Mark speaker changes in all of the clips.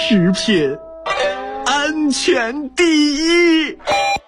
Speaker 1: 食品，安全第一。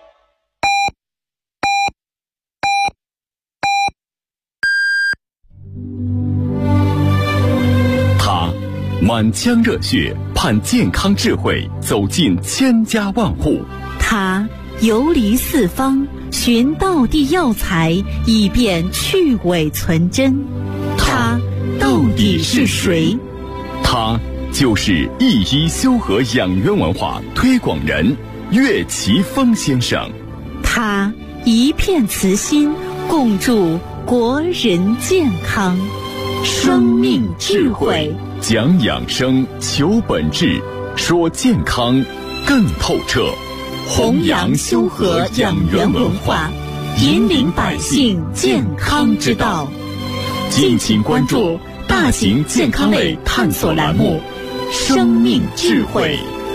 Speaker 2: 他满腔热血，盼健康智慧走进千家万户。
Speaker 3: 他游离四方，寻道地药材，以便去伪存真。他到底是谁？
Speaker 2: 他就是一医修和养元文化推广人岳奇峰先生。
Speaker 3: 他一片慈心，共筑国人健康。生命智慧，
Speaker 2: 讲养生，求本质，说健康更透彻。
Speaker 3: 弘扬修和养元文化，引领百姓健康之道。
Speaker 2: 敬请关注大型健康类探索栏目《生命智慧》。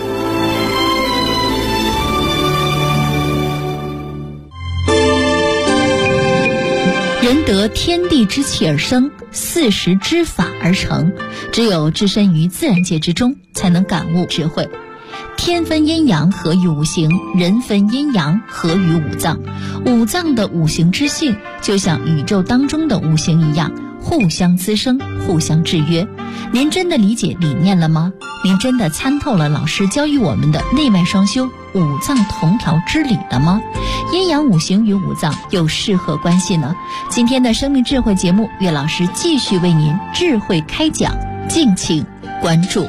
Speaker 4: 人得天地之气而生，40之法而成。只有置身于自然界之中，才能感悟智慧。天分阴阳，合于五行；人分阴阳，合于五脏。五脏的五行之性，就像宇宙当中的五行一样，互相滋生，互相制约。您真的理解理念了吗？您真的参透了老师教育我们的内外双修、五脏同调之理了吗？阴阳五行与五脏有是何关系呢？今天的生命智慧节目，岳老师继续为您智慧开讲，敬请关注。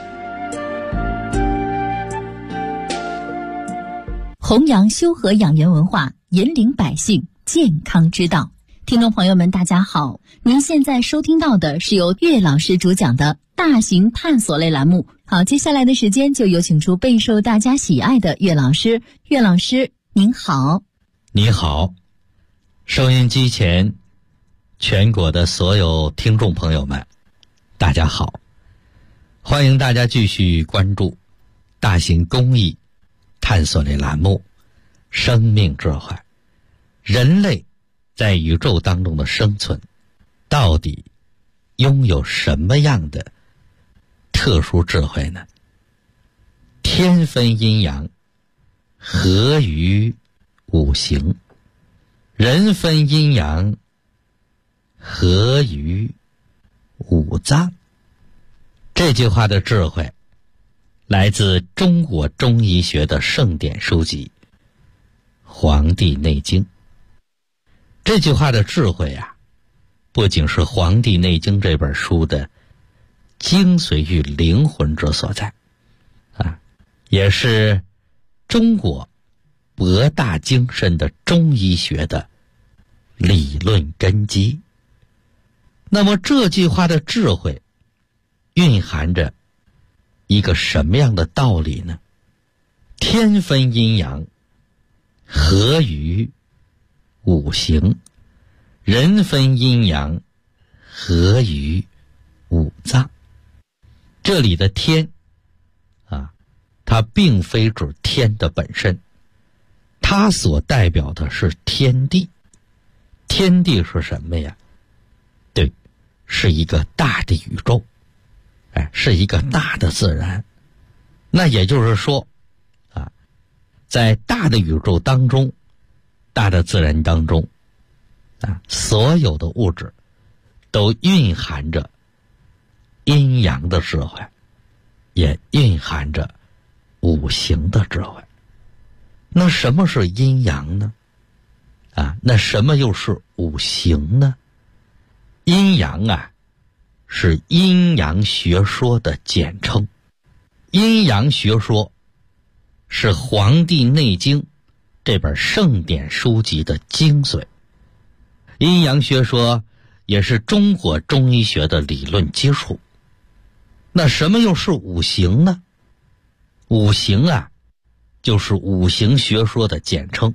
Speaker 4: 弘扬修和养元文化，引领百姓健康之道。听众朋友们大家好，您现在收听到的是由岳老师主讲的大型探索类栏目。好，接下来的时间就有请出备受大家喜爱的岳老师。岳老师您好。
Speaker 5: 你好，收音机前全国的所有听众朋友们大家好，欢迎大家继续关注大型公益探索类栏目生命智慧。人类在宇宙当中的生存到底拥有什么样的特殊智慧呢？天分阴阳，合于五行；人分阴阳，合于五脏。这句话的智慧来自中国中医学的圣典书籍《黄帝内经》。这句话的智慧啊，不仅是《黄帝内经》这本书的精髓与灵魂之所在啊，也是中国博大精深的中医学的理论根基。那么这句话的智慧蕴含着一个什么样的道理呢？天分阴阳，合于五行；人分阴阳，合于五脏。这里的天啊，它并非指天的本身，它所代表的是天地。天地是什么呀？对，是一个大的宇宙，是一个大的自然。那也就是说啊，在大的宇宙当中，大的自然当中啊，所有的物质都蕴含着阴阳的智慧，也蕴含着五行的智慧。那什么是阴阳呢？那什么又是五行呢？阴阳啊，是阴阳学说的简称。阴阳学说是《黄帝内经》这本圣典书籍的精髓。阴阳学说也是中国中医学的理论基础。那什么又是五行呢？五行啊，就是五行学说的简称。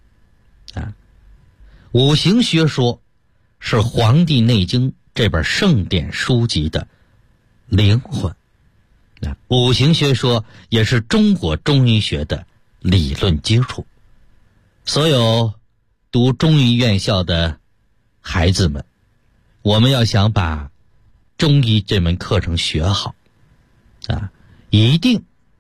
Speaker 5: 五行学说是《黄帝内经》这本圣典书籍的灵魂。五行学说也是中国中医学的理论基础。所有读中医院校的孩子们，我们要想把中医这门课程学好一定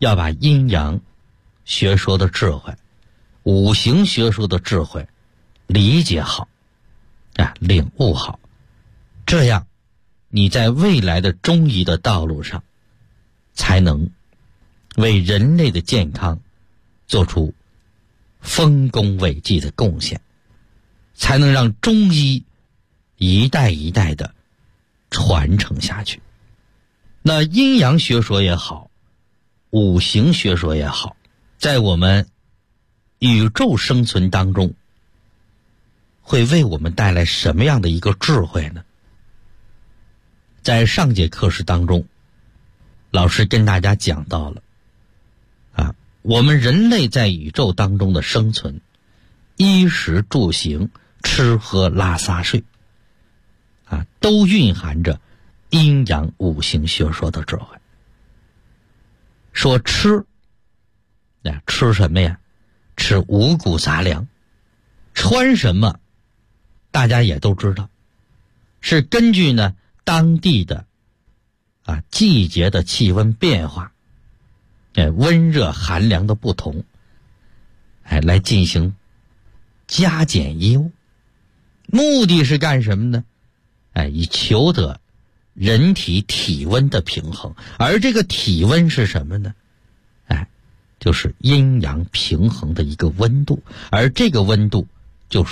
Speaker 5: 要把阴阳学说的智慧、五行学说的智慧理解好领悟好，这样你在未来的中医的道路上才能为人类的健康做出丰功伟绩的贡献，才能让中医一代一代的传承下去。那阴阳学说也好，五行学说也好，在我们宇宙生存当中会为我们带来什么样的一个智慧呢？在上节课时当中，老师跟大家讲到了我们人类在宇宙当中的生存，衣食住行、吃喝拉撒睡都蕴含着阴阳五行学说的智慧。说吃什么呀？吃五谷杂粮。穿什么大家也都知道，是根据呢当地的季节的气温变化，温热寒凉的不同，来进行加减衣物。目的是干什么呢？以求得人体体温的平衡。而这个体温是什么呢？就是阴阳平衡的一个温度，而这个温度就是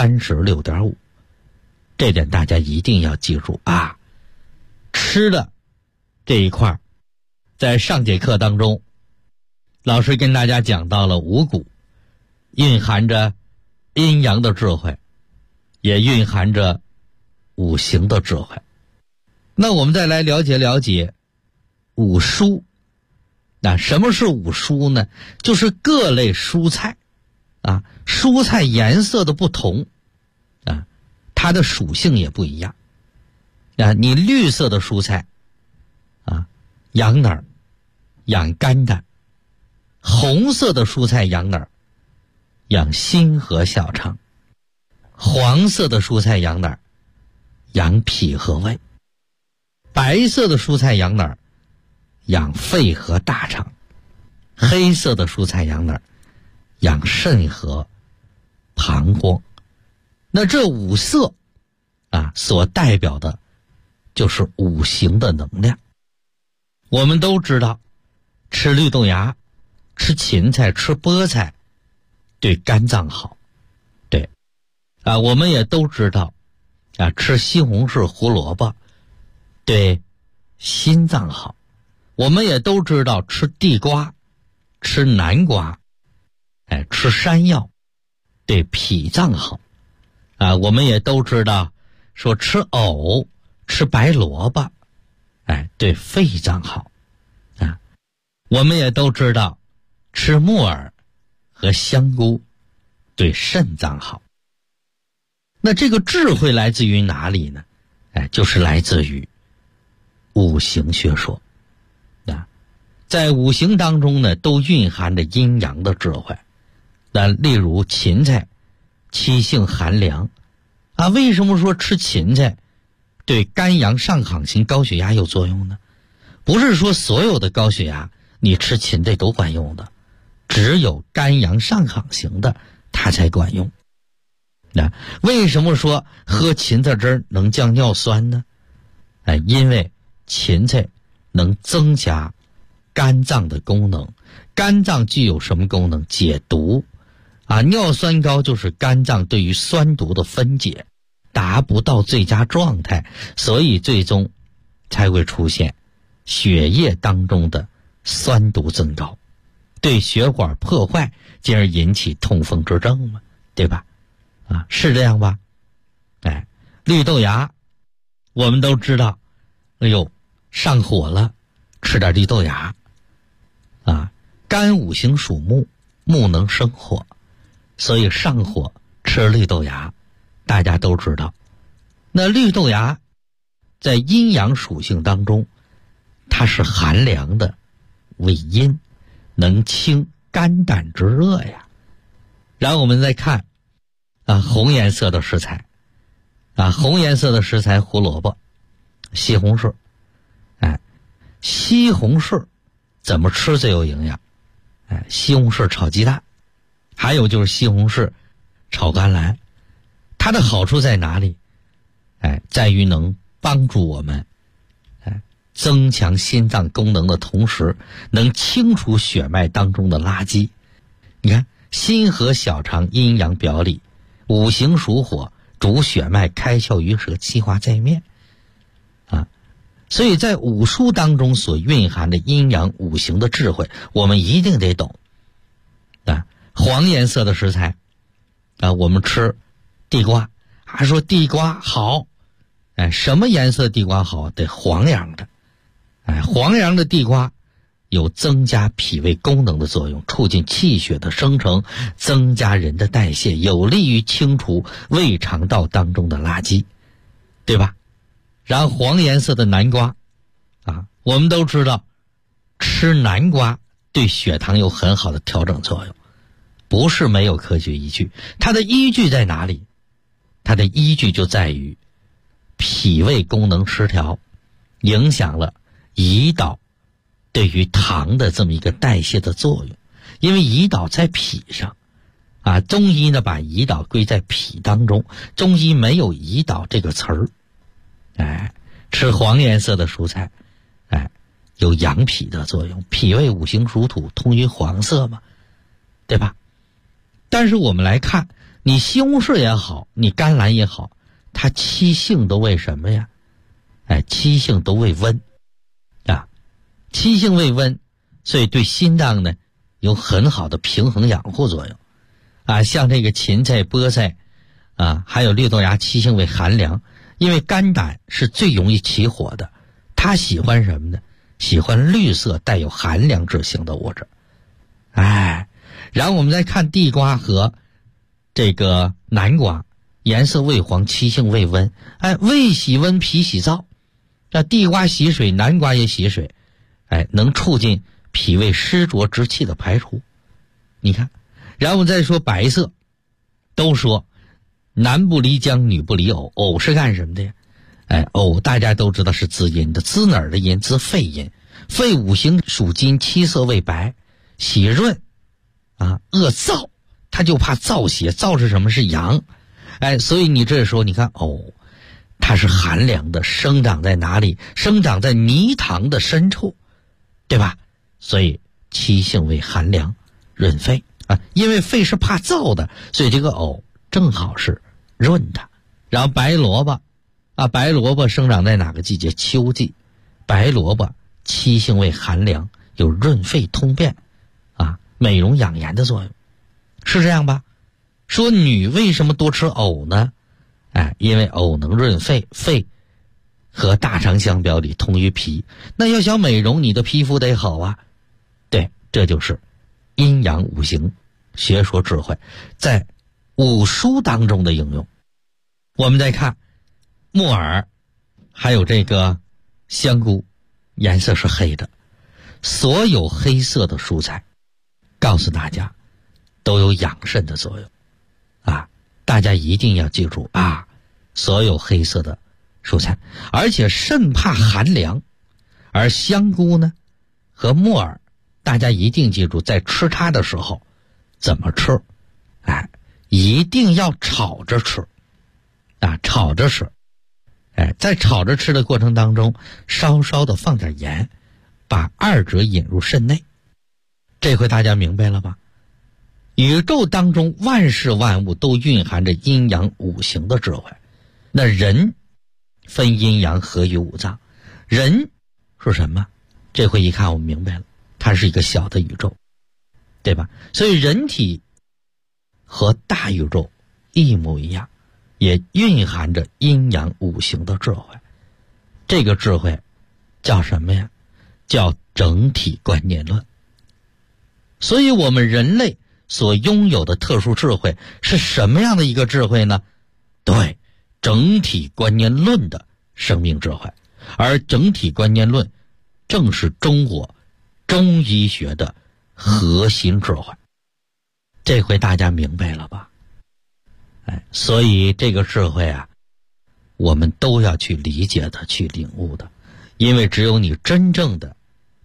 Speaker 5: 36.5。 这点大家一定要记住吃的这一块，在上节课当中老师跟大家讲到了五谷，蕴含着阴阳的智慧，也蕴含着五行的智慧。那我们再来了解五蔬。什么是五蔬呢？就是各类蔬菜蔬菜颜色的不同它的属性也不一样你绿色的蔬菜养哪儿？养肝胆。红色的蔬菜养哪儿？养心和小肠。黄色的蔬菜养哪儿？养脾和胃。白色的蔬菜养哪儿？养肺和大肠。黑色的蔬菜养哪儿？养肾和膀胱。那这五色所代表的就是五行的能量。我们都知道吃绿豆芽、吃芹菜、吃菠菜对肝脏好。对我们也都知道吃西红柿、胡萝卜对心脏好。我们也都知道吃地瓜、吃南瓜吃山药对脾脏好我们也都知道说吃藕、吃白萝卜对肺脏好我们也都知道吃木耳和香菇对肾脏好。那这个智慧来自于哪里呢？就是来自于五行学说在五行当中呢，都蕴含着阴阳的智慧。例如芹菜气性寒凉为什么说吃芹菜对肝阳上亢型高血压有作用呢？不是说所有的高血压你吃芹菜都管用的，只有肝阳上亢型的它才管用。为什么说喝芹菜汁能降尿酸呢？因为芹菜能增加肝脏的功能。肝脏具有什么功能？解毒尿酸高就是肝脏对于酸毒的分解达不到最佳状态，所以最终才会出现血液当中的酸毒增高，对血管破坏，进而引起痛风之症嘛，对吧？是这样吧？绿豆芽我们都知道，上火了吃点绿豆芽肝五行属木，木能生火，所以上火吃绿豆芽大家都知道。那绿豆芽在阴阳属性当中它是寒凉的，为阴，能清肝胆之热呀。然后我们再看红颜色的食材红颜色的食材胡萝卜、西红柿西红柿怎么吃最有营养？西红柿炒鸡蛋，还有就是西红柿炒甘蓝。它的好处在哪里？在于能帮助我们增强心脏功能的同时，能清除血脉当中的垃圾。你看，心和小肠阴阳表里，五行属火，主血脉，开窍于舌，气化在面所以在五书当中所蕴含的阴阳五行的智慧，我们一定得懂黄颜色的食材我们吃地瓜，还说地瓜好，什么颜色地瓜好？得黄瓤的，黄瓤的地瓜有增加脾胃功能的作用，促进气血的生成，增加人的代谢，有利于清除胃肠道当中的垃圾，对吧？然后黄颜色的南瓜我们都知道吃南瓜对血糖有很好的调整作用，不是没有科学依据。它的依据在哪里？它的依据就在于脾胃功能失调，影响了胰岛对于糖的这么一个代谢的作用。因为胰岛在脾上中医呢把胰岛归在脾当中，中医没有胰岛这个词儿。吃黄颜色的蔬菜有养脾的作用，脾胃五行属土，通于黄色嘛，对吧？但是我们来看，你西红柿也好，你甘蓝也好，它七性都为什么呀？七性都为温七性为温，所以对心脏呢有很好的平衡养护作用像这个芹菜、菠菜还有绿豆芽，七性为寒凉。因为肝胆是最容易起火的，它喜欢什么呢？喜欢绿色带有寒凉之性的物质。然后我们再看地瓜和这个南瓜，颜色为黄，七性为温。胃喜温，脾喜燥。这地瓜喜水，南瓜也喜水，能促进脾胃湿浊之气的排除。你看，然后我们再说白色，都说男不离姜，女不离藕。藕是干什么的呀？藕大家都知道是滋阴的，滋哪儿的阴？滋肺阴。肺五行属金，七色为白，喜润恶燥，他就怕燥邪。燥是什么？是阳。所以你这时候你看藕，它是寒凉的，生长在哪里？生长在泥塘的深处，对吧？所以七性为寒凉，润肺因为肺是怕燥的，所以这个藕正好是润的。然后白萝卜白萝卜生长在哪个季节？秋季。白萝卜七性为寒凉，有润肺通便美容养颜的作用，是这样吧？说女为什么多吃藕呢？因为藕能润肺，肺和大肠相表里，通于脾。那要想美容，你的皮肤得好对，这就是阴阳五行学说智慧在五书当中的应用。我们再看木耳，还有这个香菇，颜色是黑的。所有黑色的蔬菜，告诉大家都有养肾的作用大家一定要记住所有黑色的蔬菜，而且肾怕寒凉。而香菇呢和木耳，大家一定记住，在吃它的时候怎么吃一定要炒着吃炒着吃在炒着吃的过程当中，稍稍的放点盐，把二者引入肾内。这回大家明白了吧？宇宙当中万事万物都蕴含着阴阳五行的智慧。那人分阴阳，合于五脏。人是什么？这回一看我们明白了，它是一个小的宇宙，对吧？所以人体和大宇宙一模一样，也蕴含着阴阳五行的智慧。这个智慧叫什么呀？叫整体观念论。所以我们人类所拥有的特殊智慧是什么样的一个智慧呢？对，整体观念论的生命智慧。而整体观念论正是中国中医学的核心智慧。这回大家明白了吧？所以这个智慧我们都要去理解的，去领悟的。因为只有你真正的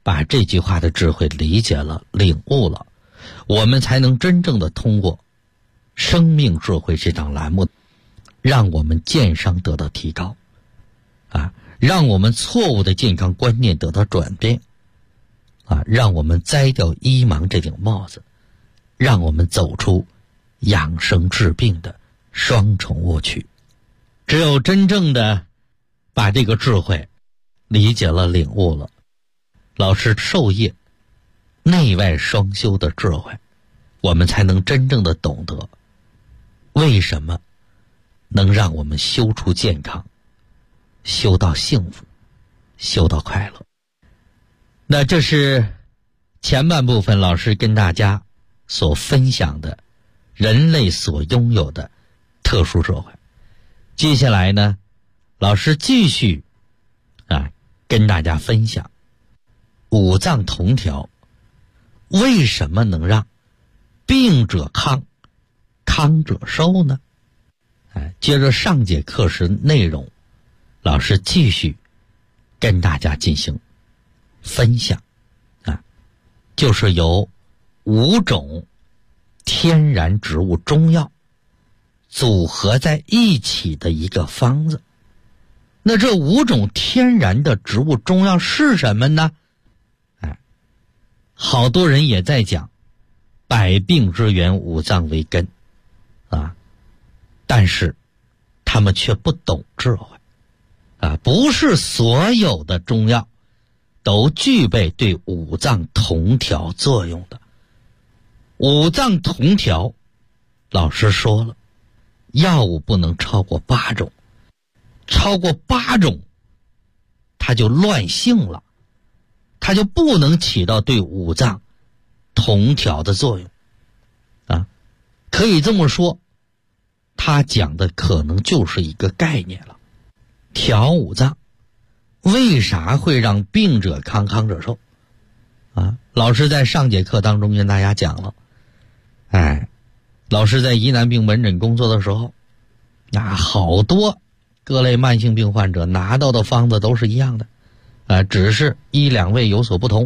Speaker 5: 把这句话的智慧理解了、领悟了，我们才能真正的通过生命智慧这档栏目，让我们健商得到提高，让我们错误的健康观念得到转变，让我们摘掉医盲这顶帽子，让我们走出养生治病的双重误区。只有真正的把这个智慧理解了、领悟了，老师授业内外双修的智慧，我们才能真正的懂得为什么能让我们修出健康，修到幸福，修到快乐。那这是前半部分老师跟大家所分享的人类所拥有的特殊智慧。接下来呢，老师继续跟大家分享五脏同调为什么能让病者康，康者寿呢？接着上节课时内容，老师继续跟大家进行分享就是由5种天然植物中药组合在一起的一个方子。那这5种天然的植物中药是什么呢？好多人也在讲百病之源，五脏为根但是他们却不懂智慧不是所有的中药都具备对五脏同调作用的。五脏同调，老师说了，药物不能超过8种，超过8种它就乱性了，它就不能起到对五脏同调的作用可以这么说，他讲的可能就是一个概念了。调五脏为啥会让病者康，康者寿老师在上节课当中跟大家讲了老师在疑难病门诊工作的时候好多各类慢性病患者拿到的方子都是一样的只是1、2味有所不同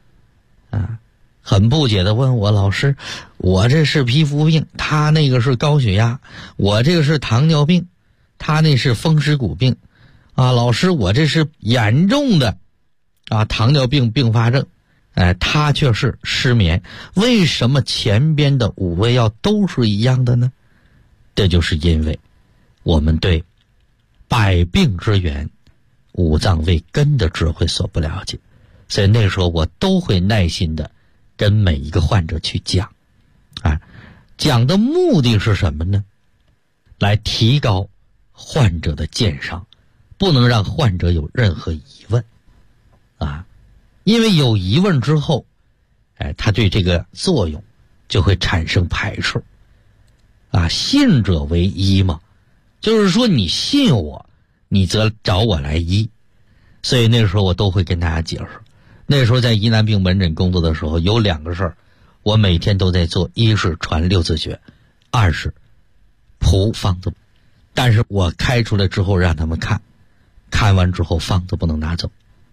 Speaker 5: 很不解的问我，老师，我这是皮肤病，他那个是高血压，我这个是糖尿病，他那是风湿骨病老师，我这是严重的糖尿病并发症他却是失眠，为什么前边的5味药都是一样的呢？这就是因为我们对百病之源，五脏为根的智慧所不了解，所以那时候我都会耐心的跟每一个患者去讲讲的目的是什么呢？来提高患者的健商，不能让患者有任何疑问因为有疑问之后他对这个作用就会产生排斥信者为医嘛，就是说你信我，你则找我来医。所以那时候我都会跟大家解释，那时候在疑难病门诊工作的时候有2个事儿我每天都在做，一是传6字诀，2是铺方子。但是我开出来之后让他们看完之后方子不能拿走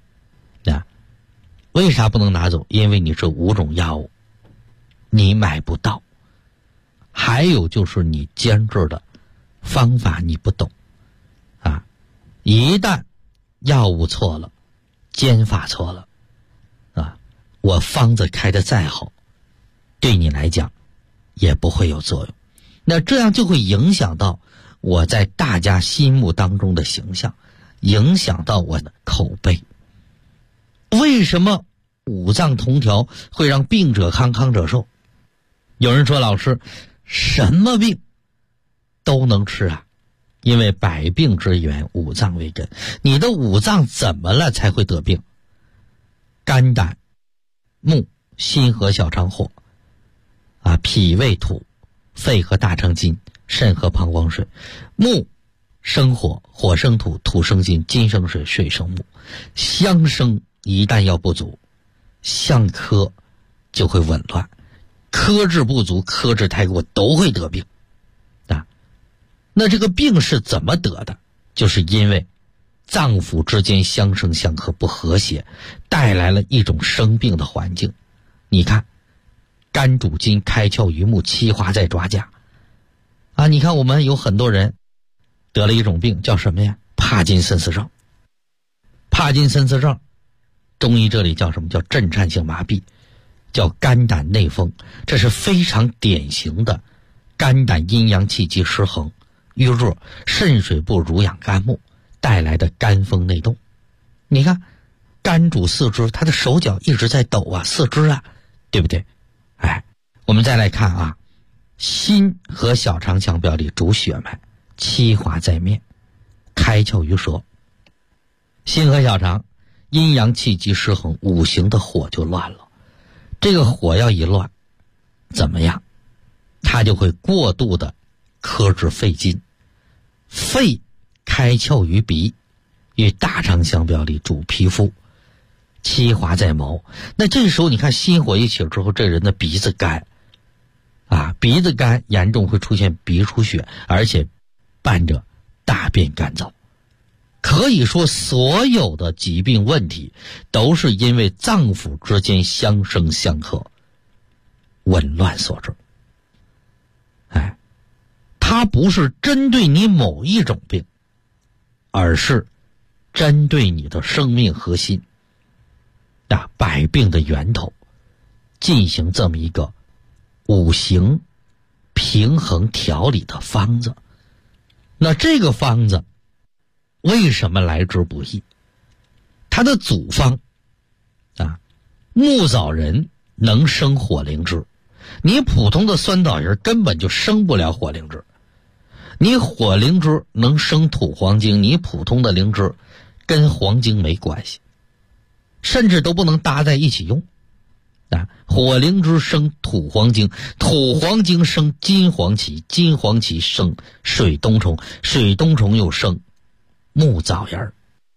Speaker 5: 为啥不能拿走？因为你这5种药物你买不到，还有就是你监制的方法你不懂一旦药物错了，监法错了我方子开得再好，对你来讲也不会有作用。那这样就会影响到我在大家心目当中的形象，影响到我的口碑。为什么五脏同调会让病者康，康者寿？有人说，老师，什么病都能吃因为百病之源，五脏为根。你的五脏怎么了才会得病？肝胆木心和小肠火脾胃土，肺和大肠金，肾和膀胱水。木生火，火生土，土生金，金生水，水生木。相生一旦要不足，相克就会紊乱，克制不足，克制太过，都会得病那这个病是怎么得的？就是因为脏腑之间相生相克不和谐，带来了一种生病的环境。你看，肝主筋，开窍于目，气化在爪甲啊！你看我们有很多人得了一种病，叫什么呀？帕金森氏症。帕金森氏症中医这里叫什么？叫震颤性麻痹，叫肝胆内风。这是非常典型的肝胆阴阳气机失衡，郁热，肾水不濡养肝木带来的肝风内动。你看肝主四肢，他的手脚一直在抖啊，四肢啊，对不对？哎，我们再来看啊，心和小肠相表里主血脉，气化在面，开窍于舌。心和小肠阴阳气机失衡，五行的火就乱了。这个火要一乱，怎么样？它就会过度的克制肺经。肺开窍于鼻，与大肠相表里主皮肤，气化在毛。那这时候你看心火一起之后，这人的鼻子干啊，鼻子干严重会出现鼻出血，而且伴着大便干燥。可以说所有的疾病问题都是因为脏腑之间相生相克紊乱所致。哎，它不是针对你某一种病，而是针对你的生命核心百病的源头进行这么一个五行平衡调理的方子。那这个方子为什么来之不易？它的组方木枣仁能生火灵芝，你普通的酸枣仁根本就生不了火灵芝。你火灵芝能生土黄精，你普通的灵芝跟黄精没关系，甚至都不能搭在一起用火灵芝生土黄精，土黄精生金黄芪，金黄芪生水冬虫，水冬虫又生木枣仁。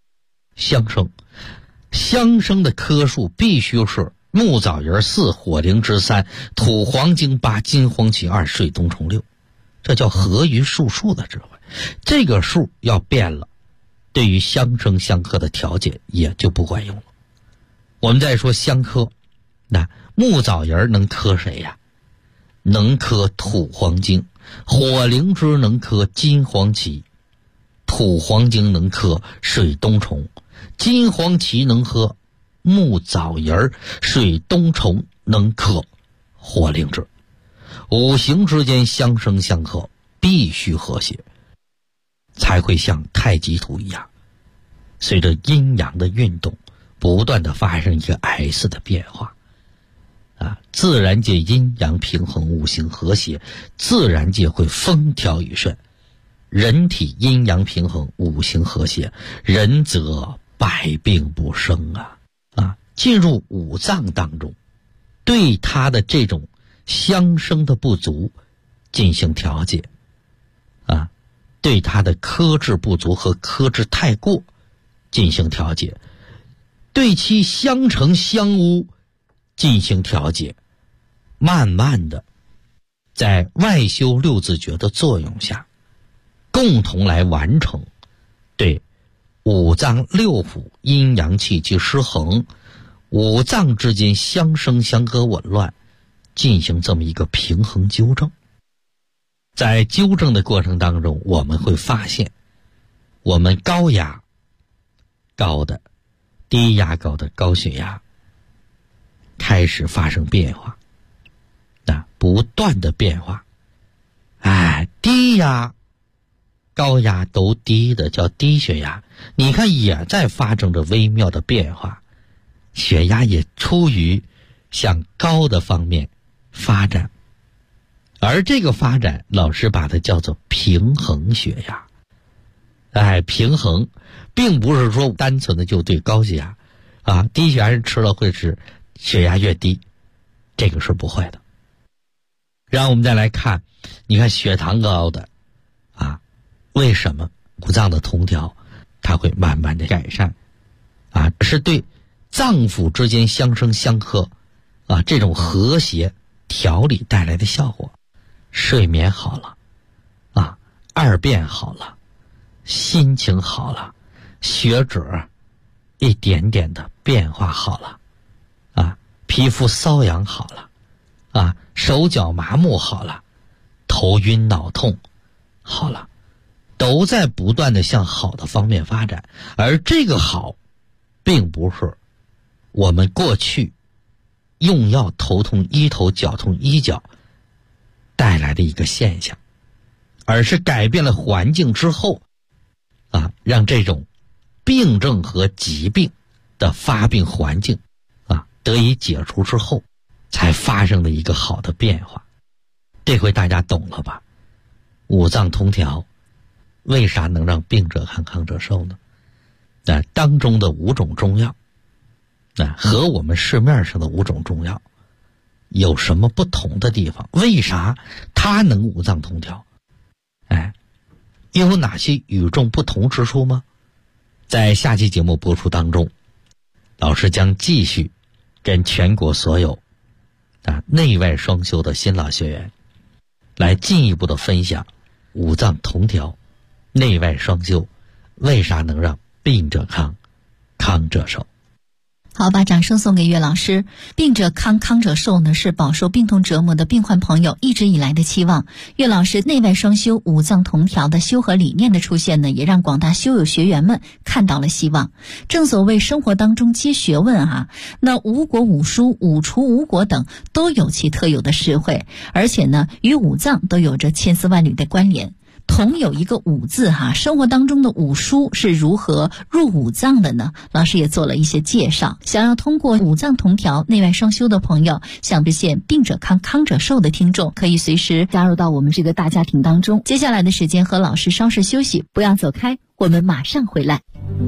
Speaker 5: 相生的科数必须是木枣仁4，火灵芝3，土黄精8，金黄芪2，水冬虫6。这叫合于数的智慧。这个数要变了，对于相生相克的调节也就不管用了。我们再说相克，那木枣仁能克谁呀？能克土黄精，火灵芝能克金黄芪，土黄精能克水冬虫，金黄芪能克木枣仁，水冬虫能克火灵芝。五行之间相生相克，必须和谐，才会像太极图一样，随着阴阳的运动不断的发生一个 S 的变化自然界阴阳平衡，五行和谐，自然界会风调雨顺。人体阴阳平衡，五行和谐，人则百病不生进入五脏当中，对他的这种相生的不足进行调节对他的克制不足和克制太过进行调节，对其相成相污进行调节，慢慢的在外修六字诀的作用下，共同来完成对五脏六腑阴阳气机失衡，五脏之间相生相克紊乱进行这么一个平衡纠正。在纠正的过程当中，我们会发现我们高压高的、低压高的高血压开始发生变化不断的变化低压高压都低的叫低血压，你看也在发生着微妙的变化，血压也出于向高的方面发展，而这个发展老师把它叫做平衡血压平衡并不是说单纯的就对高血压低血压人吃了会使血压越低，这个是不会的。然后我们再来看，你看血糖高的为什么五脏的同调它会慢慢的改善是对脏腑之间相生相克这种和谐调理带来的效果。睡眠好了二便好了，心情好了， 血脂一点点的变化好了，啊，皮肤瘙痒好了，啊，手脚麻木好了，头晕脑痛好了，都在不断的向好的方面发展。而这个好并不是我们过去用药头痛医头脚痛医脚带来的一个现象，而是改变了环境之后啊，让这种病症和疾病的发病环境啊得以解除之后才发生的一个好的变化。这回大家懂了吧？五脏通调为啥能让病者康康者寿呢？当中的5种中药和我们市面上的5种中药有什么不同的地方？为啥它能五脏通调？有哪些与众不同之处吗？在下期节目播出当中，老师将继续跟全国所有内外双修的新老学员来进一步的分享五脏同调、内外双修为啥能让病者康，康者寿。
Speaker 4: 好，把掌声送给岳老师。病者康，康者寿呢，是饱受病痛折磨的病患朋友一直以来的期望。岳老师内外双修、五脏同调的修和理念的出现呢，也让广大修友学员们看到了希望。正所谓生活当中皆学问啊，那五果、五蔬、五除、五果等都有其特有的实惠，而且呢，与五脏都有着千丝万缕的关联。同有一个五字哈，生活当中的五蔬是如何入五脏的呢？老师也做了一些介绍。想要通过五脏同调、内外双修的朋友，想实现病者康、康者寿的听众，可以随时加入到我们这个大家庭当中。接下来的时间和老师稍事休息，不要走开，我们马上回来。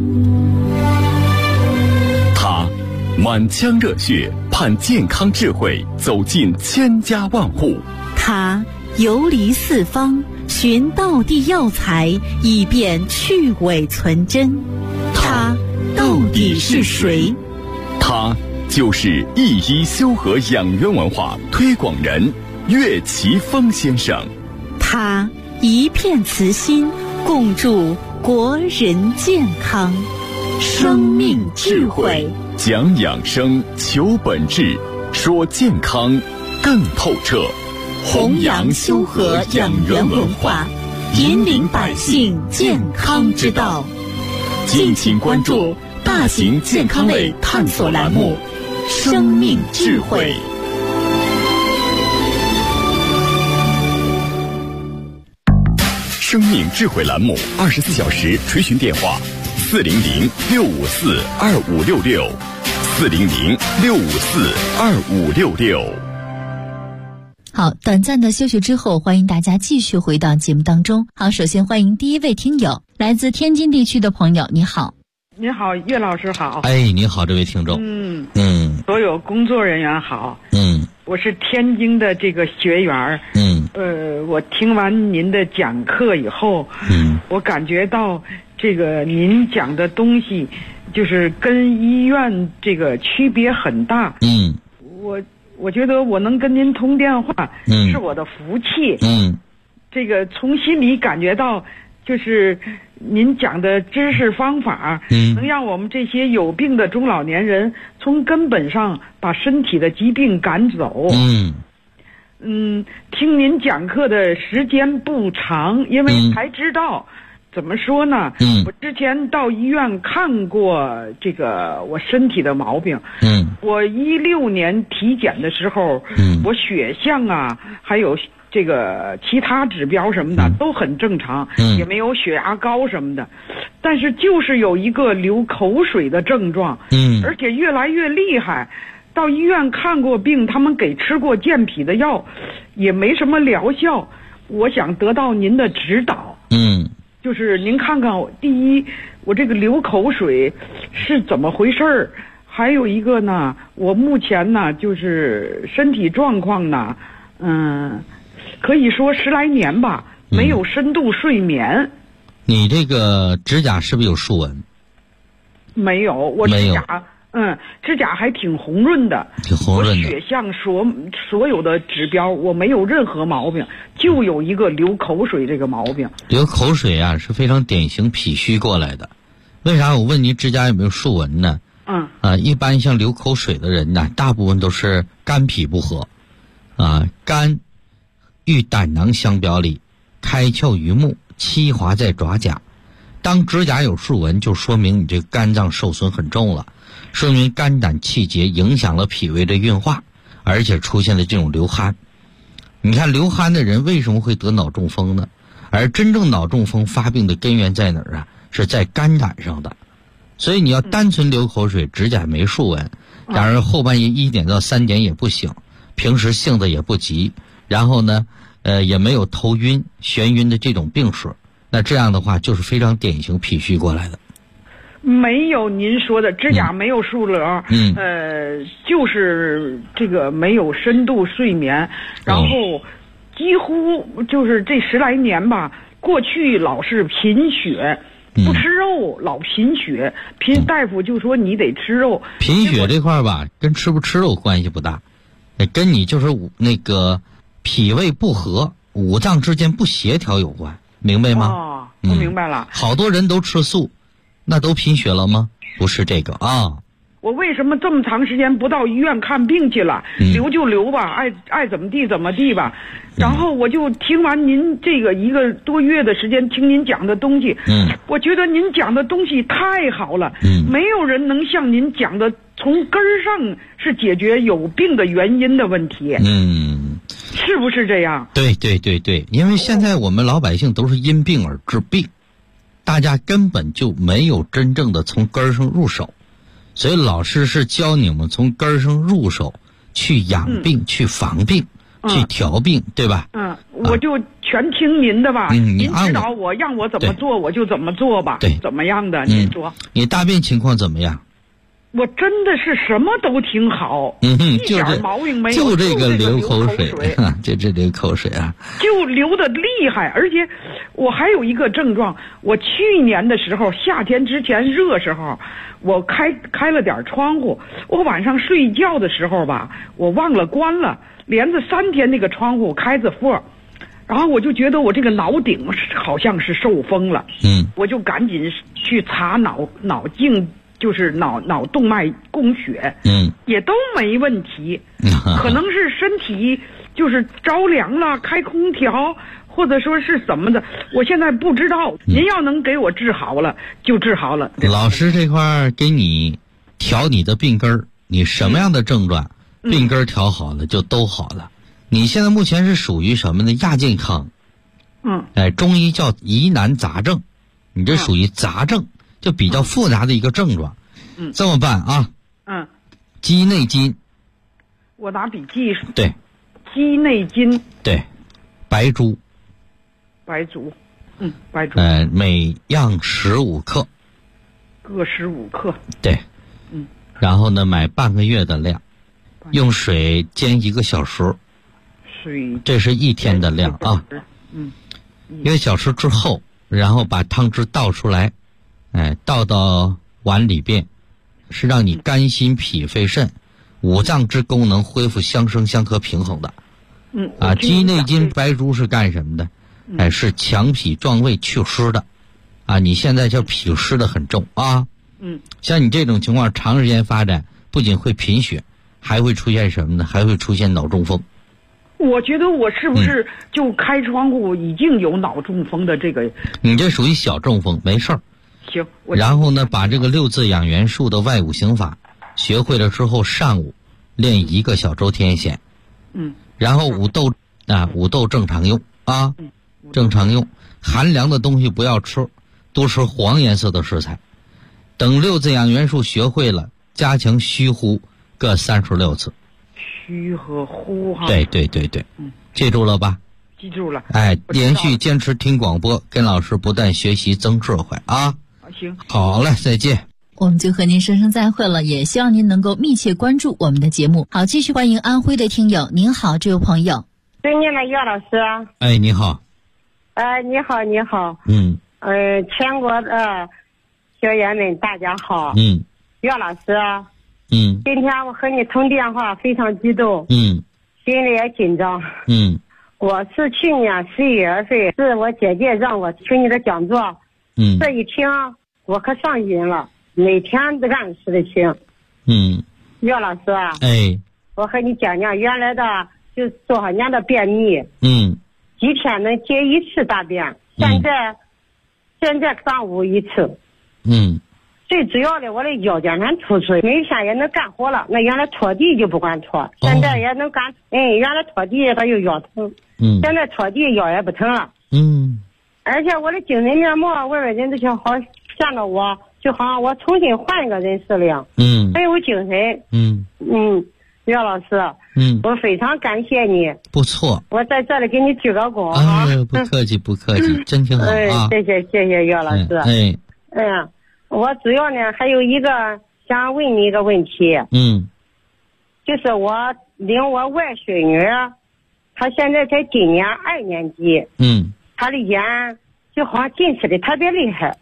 Speaker 2: 他满腔热血盼健康智慧走进千家万户，
Speaker 3: 他游离四方寻道地药材，以便去伪存真。他到底是谁？
Speaker 2: 他就是一医修和养元文化推广人岳奇峰先生。
Speaker 3: 他一片慈心，共筑国人健康。生命智慧，
Speaker 2: 讲养生，求本质，说健康更透彻。
Speaker 3: 弘扬修和养元文化，引领百姓健康之道。敬请关注大型健康类探索栏目《生命智慧》。
Speaker 2: 生命智慧栏目24小时垂询电话：400-654-2566，400-654-2566。
Speaker 4: 好，短暂的休息之后，欢迎大家继续回到节目当中。好，首先欢迎第一位听友，来自天津地区的朋友，你好。
Speaker 6: 你好，岳老师好。
Speaker 5: 你好，这位听众。
Speaker 6: 所有工作人员好。我是天津的这个学员。我听完您的讲课以后，我感觉到这个您讲的东西，就是跟医院这个区别很大。我觉得我能跟您通电话，是我的福气。这个从心里感觉到，就是您讲的知识方法，能让我们这些有病的中老年人从根本上把身体的疾病赶走。听您讲课的时间不长，因为才知道。怎么说呢？我之前到医院看过这个我身体的毛病。我16年体检的时候，我血象啊，还有这个其他指标什么的都很正常，也没有血压高什么的。但是就是有一个流口水的症状，而且越来越厉害。到医院看过病，他们给吃过健脾的药，也没什么疗效。我想得到您的指导。就是您看看，第一，我这个流口水是怎么回事儿？还有一个呢，我目前呢，就是身体状况呢，可以说10来年吧，没有深度睡眠。
Speaker 5: 你这个指甲是不是有竖纹？
Speaker 6: 没有，我指甲。指甲还挺红润的，我血象所有的指标我没有任何毛病，就有一个流口水这个毛病。
Speaker 5: 流口水啊是非常典型脾虚过来的， 为啥我问您指甲有没有竖纹呢？一般像流口水的人呢，大部分都是肝脾不和。肝与胆囊相表里，开窍于目，栖华在爪甲。当指甲有竖纹，就说明你这个肝脏受损很重了，说明肝胆气结影响了脾胃的运化，而且出现了这种流汗。你看流汗的人为什么会得脑中风呢？而真正脑中风发病的根源在哪儿啊？是在肝胆上的。所以你要单纯流口水，指甲没竖纹，然而后半夜1点到3点也不醒，平时性子也不急，然后呢也没有头晕眩晕的这种病史，那这样的话就是非常典型脾虚过来的。
Speaker 6: 没有您说的指甲没有竖棱，就是这个没有深度睡眠，然后几乎就是这10来年吧，过去老是贫血，不吃肉，老贫血，大夫就说你得吃肉。
Speaker 5: 贫血这块吧，跟吃不吃肉关系不大，跟你就是那个脾胃不和、五脏之间不协调有关，明白吗？
Speaker 6: 我明白了。
Speaker 5: 好多人都吃素，那都贫血了吗？不是这个啊。
Speaker 6: 我为什么这么长时间不到医院看病去了？留就留吧，爱怎么地怎么地吧。然后我就听完您这个1个多月的时间，听您讲的东西，我觉得您讲的东西太好了，没有人能像您讲的从根儿上是解决有病的原因的问题。是不是这样？
Speaker 5: 对对对对，因为现在我们老百姓都是因病而治病，大家根本就没有真正的从根儿上入手。所以老师是教你们从根儿上入手，去养病、去防病、去调病，对吧？
Speaker 6: 我就全听您的吧。您指导我，让我怎么做我就怎么做吧。
Speaker 5: 对，
Speaker 6: 怎么样的？您说。
Speaker 5: 你大便情况怎么样？
Speaker 6: 我真的是什么都挺好，一点毛病没有。
Speaker 5: 就这个流口水，就这流口水啊，
Speaker 6: 就流的厉害。而且我还有一个症状，我去年的时候夏天之前热时候，我开了点窗户，我晚上睡觉的时候吧，我忘了关了，连着3天那个窗户开着缝，然后我就觉得我这个脑顶好像是受风了，我就赶紧去查脑镜。就是脑动脉供血，也都没问题，可能是身体就是着凉了，开空调，或者说是什么的，我现在不知道。您要能给我治好了，就治好了。
Speaker 5: 老师这块给你调你的病根儿，你什么样的症状，病根儿调好了就都好了。你现在目前是属于什么呢？亚健康，中医叫疑难杂症，你这属于杂症。就比较复杂的一个症状，这么办啊？鸡内金，
Speaker 6: 我拿笔记。
Speaker 5: 对，
Speaker 6: 鸡内金。
Speaker 5: 对，白术。
Speaker 6: 白术。
Speaker 5: 每样15克。
Speaker 6: 各15克。
Speaker 5: 对。然后呢，买半个月的量，用水煎1个小时。这是1天的量啊。1个小时之后，然后把汤汁倒出来。倒到碗里边，是让你肝心脾肺肾5脏之功能恢复相生相克平衡的。鸡内金白术是干什么的？是强脾壮胃祛湿的。你现在叫脾湿的很重啊。像你这种情况长时间发展，不仅会贫血，还会出现什么呢？还会出现脑中风。
Speaker 6: 我觉得我是不是就开窗户已经有脑中风的这个？
Speaker 5: 你这属于小中风，没事儿。
Speaker 6: 行，
Speaker 5: 然后呢，把这个6字养元术的外5行法学会了之后，上午练1个小周天显，然后五豆正常用啊，正常用，寒凉的东西不要吃，多吃黄颜色的食材。等6字养元术学会了，加强虚呼各36次。
Speaker 6: 虚和呼哈。
Speaker 5: 对对对对，记住了吧？
Speaker 6: 记住了。
Speaker 5: 连续坚持听广播，跟老师不断学习增智慧啊。
Speaker 6: 行，
Speaker 5: 好嘞，再见。
Speaker 4: 我们就和您说声再会了，也希望您能够密切关注我们的节目。好，继续欢迎安徽的听友。您好，这位朋友。
Speaker 7: 对面的岳老师。
Speaker 5: 你好。
Speaker 7: 你好，你好。全国的学员们大家好。岳老师。今天我和你通电话非常激动。心里也紧张。我是去年11月份，是我姐姐让我听你的讲座。这一听我可上瘾了，每天按时的听。岳老师啊，我和你讲讲，原来的就多少年的便秘，几天能解1次大便，现在上午1次。最主要的，我的腰间盘突出，每天也能干活了。那原来拖地就不管拖，现在也能干。原来拖地它又腰疼，现在拖地腰也不疼了。而且我的精神面貌，外边人都想好见到我，就好像我重新换一个人似的样。很有精神。岳老师，我非常感谢你。
Speaker 5: 不错。
Speaker 7: 我在这里给你鞠个躬
Speaker 5: 啊！不客气，不客气，真挺好啊！
Speaker 7: 谢谢岳老师。我主要呢还有一个想问你一个问题。就是我领我外孙女，她现在才今年2年级。她的眼就好像近视的特别厉害。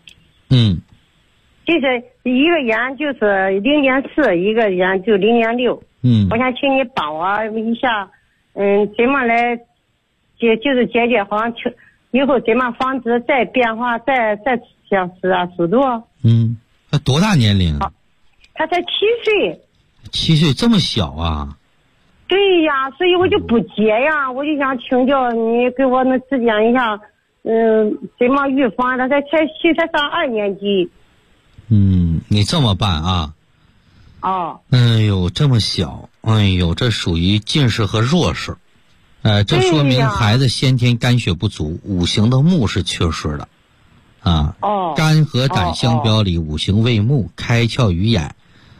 Speaker 7: 就是一个眼就是0.4，一个眼就0.6。我想请你帮我一下，怎么来就是姐姐好像以后怎么防止再变化再消失啊速度。
Speaker 5: 他多大年龄？
Speaker 7: 他才7岁。
Speaker 5: 7岁这么小啊？
Speaker 7: 对呀，所以我就不接呀，我就想请教你给我能指点一下，怎么预防？他才上2年级。
Speaker 5: 你这么办啊？哎呦，这么小，哎呦，这属于近视和弱视，这说明孩子先天肝血不足，5行的木是缺失的。肝和胆相表里，5行为木，开窍于眼，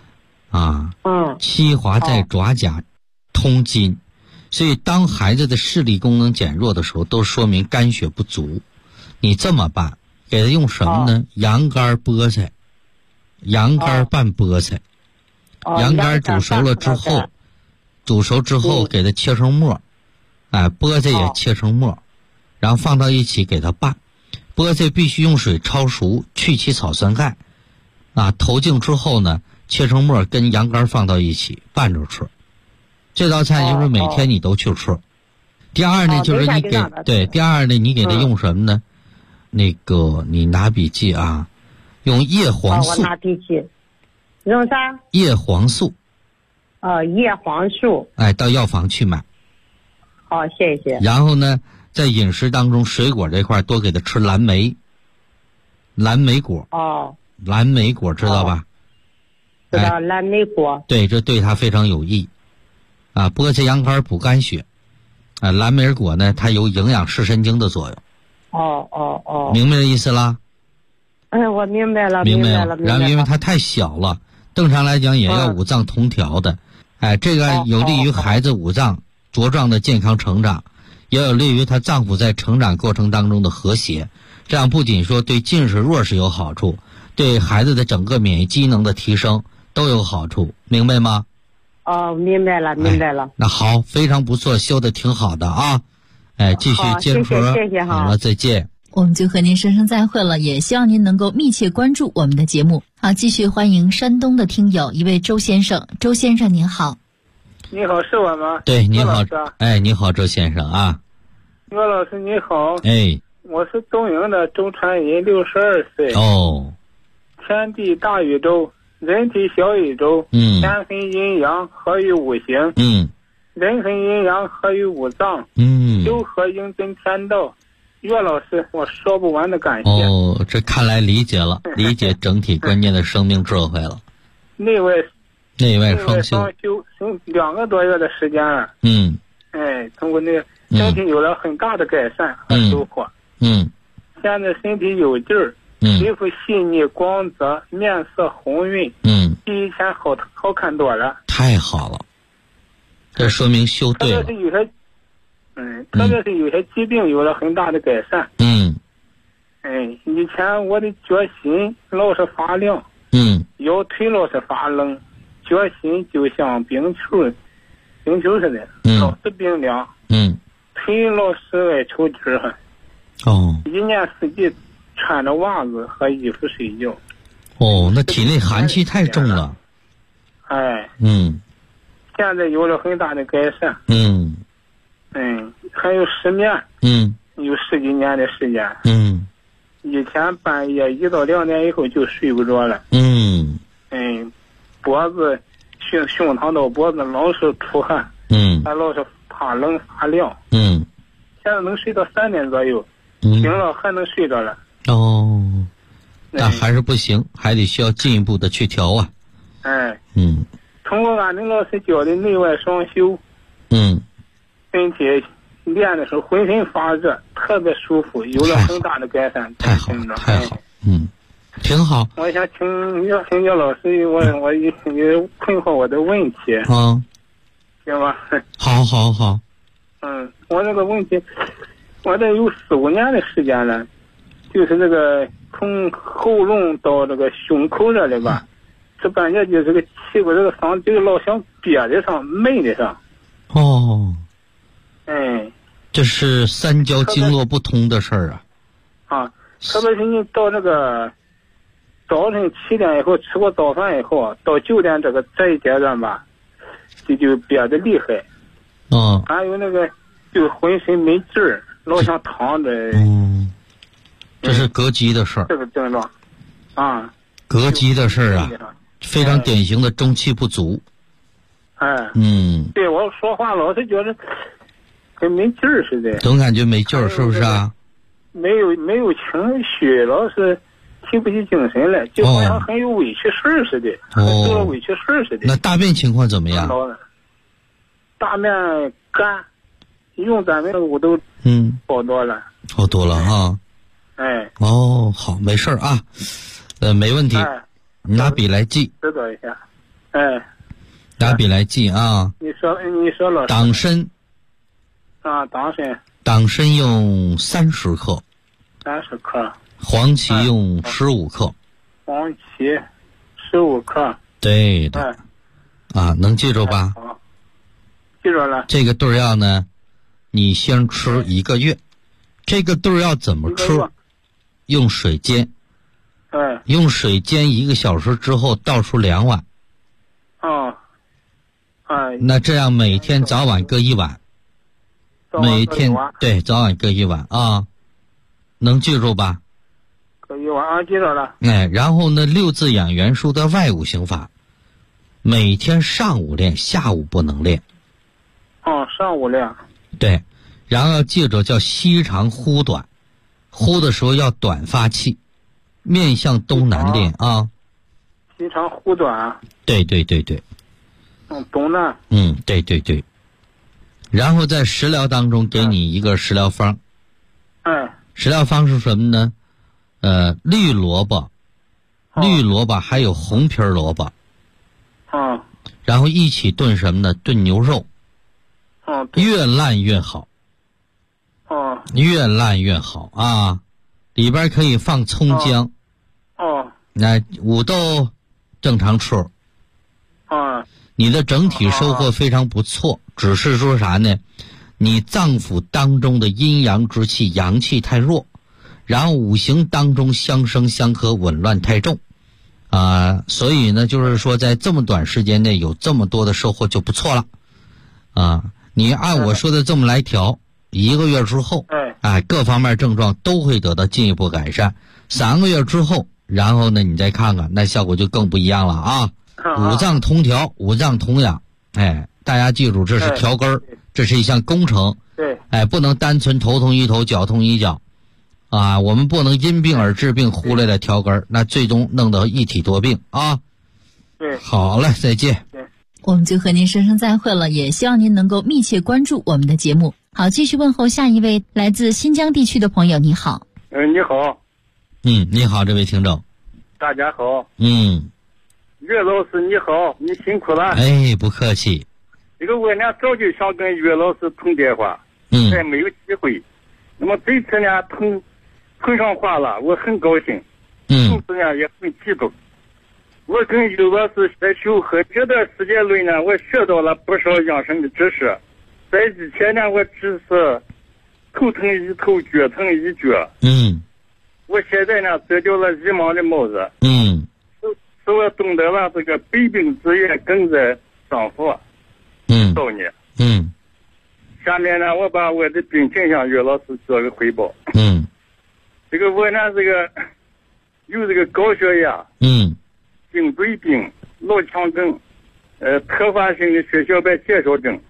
Speaker 5: 七华在爪甲，通筋，所以当孩子的视力功能减弱的时候，都说明肝血不足。你这么办，给他用什么呢？羊肝菠菜，羊肝拌菠菜，羊肝煮熟了之后，给它切成末，菠菜也切成末，然后放到一起给它拌。菠菜必须用水焯熟，去其草酸钙，投净之后呢，切成末跟羊肝放到一起拌着吃。这道菜就是每天你都去吃。第二呢，就是你给第二呢，你给他用什么呢？那个你拿笔记啊，用叶黄素。
Speaker 7: 我拿笔记。用啥？
Speaker 5: 叶黄素。
Speaker 7: 叶黄素。
Speaker 5: 到药房去买。
Speaker 7: 好，谢谢。
Speaker 5: 然后呢，在饮食当中，水果这块多给他吃蓝莓果。蓝莓果知道吧？
Speaker 7: 知道蓝莓果。
Speaker 5: 对，这对他非常有益。菠菜羊肝补肝血，蓝莓果呢，它有营养视神经的作用。明白这意思啦？
Speaker 7: 我明白了。
Speaker 5: 然后因为它太小了，正常来讲也要5脏同调的。这个有利于孩子5脏茁壮的健康成长，也有利于他脏腑在成长过程当中的和谐。这样不仅说对近视弱视有好处，对孩子的整个免疫机能的提升都有好处，明白吗？
Speaker 7: 明白了。
Speaker 5: 那好，非常不错，修的挺好的啊。继续坚持。
Speaker 7: 谢谢
Speaker 5: 好了，再见。
Speaker 4: 我们就和您说声再会了，也希望您能够密切关注我们的节目。好，继续欢迎山东的听友一位周先生。周先生您好。
Speaker 8: 你好，是我吗？
Speaker 5: 对，你好。你好，周先生啊。
Speaker 8: 岳老师你好。我是东营的周传银，62岁。天地大宇宙，人体小宇宙。天和阴阳合于5行。人和阴阳合于5脏。修和应真天道。岳老师，我说不完的感谢。
Speaker 5: 这看来理解了，理解整体关键的生命智慧了。
Speaker 8: 内外
Speaker 5: 双修
Speaker 8: 2个多月的时间了。通过那个身体有了很大的改善和收获。现在身体有劲儿，皮肤细腻光泽，面色红润。比以前好看多了。
Speaker 5: 太好了，这说明修对了。
Speaker 8: 特别是有些疾病有了很大的改善。以前我的脚心老是发凉，腰腿老是发冷，脚心就像冰球似的，老是冰凉。腿老是爱抽筋儿。一年四季穿着袜子和衣服睡觉。
Speaker 5: 那体内寒气太重了。
Speaker 8: 现在有了很大的改善。还有失眠。有10几年的时间。 以前半夜1到2点以后就睡不着了。脖子胸膛到脖子老是出汗。还老是怕冷发凉。现在能睡到3点左右。醒了还能睡着了。
Speaker 5: 但还是不行，还得需要进一步的去调啊。
Speaker 8: 通过俺们老师教的内外双修。身体练的时候浑身发热，特别舒服，有了很大的改善。
Speaker 5: 太好，太好。挺好。
Speaker 8: 我想请教老师，我有困惑我的问题。行吧。
Speaker 5: 好。
Speaker 8: 我这个问题，我这有4、5年的时间了，就是这个从喉咙到这个胸口这里吧，这半截就这个气管这个嗓子就老想憋在上、闷在上。
Speaker 5: 这是三焦经络不通的事儿啊。
Speaker 8: 特别是你到这个早晨7点以后吃过早饭以后，到9点这一阶段吧，就憋得厉害。还有那个就浑身没劲儿，老想躺着。
Speaker 5: 这是膈肌的事儿。
Speaker 8: 这个症状
Speaker 5: 膈肌的事儿啊，非常典型的中气不足。
Speaker 8: 对，我说话老是觉得跟没劲儿似的，
Speaker 5: 总感觉没劲儿，是不是啊？
Speaker 8: 没有情绪，老是提不起精神来，就好像很有委屈事儿似的，做了委屈事儿似的。
Speaker 5: 那大便情况怎么样？
Speaker 8: 大便干，用咱们我都好多了。
Speaker 5: 好多了哈。好，没事儿啊，没问题。拿笔来记。
Speaker 8: 知道一下。
Speaker 5: 拿笔来记啊。
Speaker 8: 你说老师。
Speaker 5: 党参。党参用30克。
Speaker 8: 30克。
Speaker 5: 黄芪用15克。
Speaker 8: 黄芪15克。
Speaker 5: 对的。能记住吧？
Speaker 8: 好，记住了。
Speaker 5: 这个对药呢，你先吃1个月。这个对药怎么吃？用水煎。用水煎1个小时之后倒出2碗。那这样每天早晚各1碗。每天对，早晚各1碗啊，能记住吧？
Speaker 8: 各1碗记住了。
Speaker 5: 然后呢，6字养元术的外五行法，每天上午练，下午不能练。
Speaker 8: 上午练。
Speaker 5: 对，然后要记住叫吸长呼短，呼的时候要短发气，面向东南练啊。
Speaker 8: 吸长呼短。
Speaker 5: 对。
Speaker 8: 东南。
Speaker 5: 对。然后在食疗当中给你一个食疗方。食疗方是什么呢？绿萝卜还有红皮萝卜。然后一起炖什么呢？炖牛肉。越烂越好。越烂越好啊！里边可以放葱姜。那5豆正常吃。你的整体收获非常不错，只是说啥呢？你脏腑当中的阴阳之气、阳气太弱，然后五行当中相生相克、紊乱太重，所以呢，就是说在这么短时间内有这么多的收获就不错了。你按我说的这么来调，1个月之后，各方面症状都会得到进一步改善。3个月之后，然后呢，你再看看，那效果就更不一样了啊！五脏同调，五脏同养。大家记住，这是调根儿，这是一项工程。不能单纯头痛医头，脚痛医脚，我们不能因病而治病，忽略了调根儿，那最终弄得一体多病啊。好嘞，再见。
Speaker 4: 我们就和您说声再会了，也希望您能够密切关注我们的节目。好，继续问候下一位来自新疆地区的朋友，你好。
Speaker 8: 你好。
Speaker 5: 你好，这位听众。
Speaker 8: 大家好。岳老师你好，你辛苦了。
Speaker 5: 不客气。
Speaker 8: 这个我呢早就想跟岳老师通电话，还没有机会。那么这次呢通上话了，我很高兴，同时呢也很激动。我跟岳老师在修和这段时间内呢，我学到了不少养生的知识。在之前呢，我只是头疼一头，脚疼一脚。我现在呢得掉了1毛的帽子。使我懂得了这个百病之源根在脏腑。道理。下面呢，我把我的病情向岳老师做个汇报。 这个我呢这个有这个高血压，颈椎病、脑腔症，特发性的血小板减少症。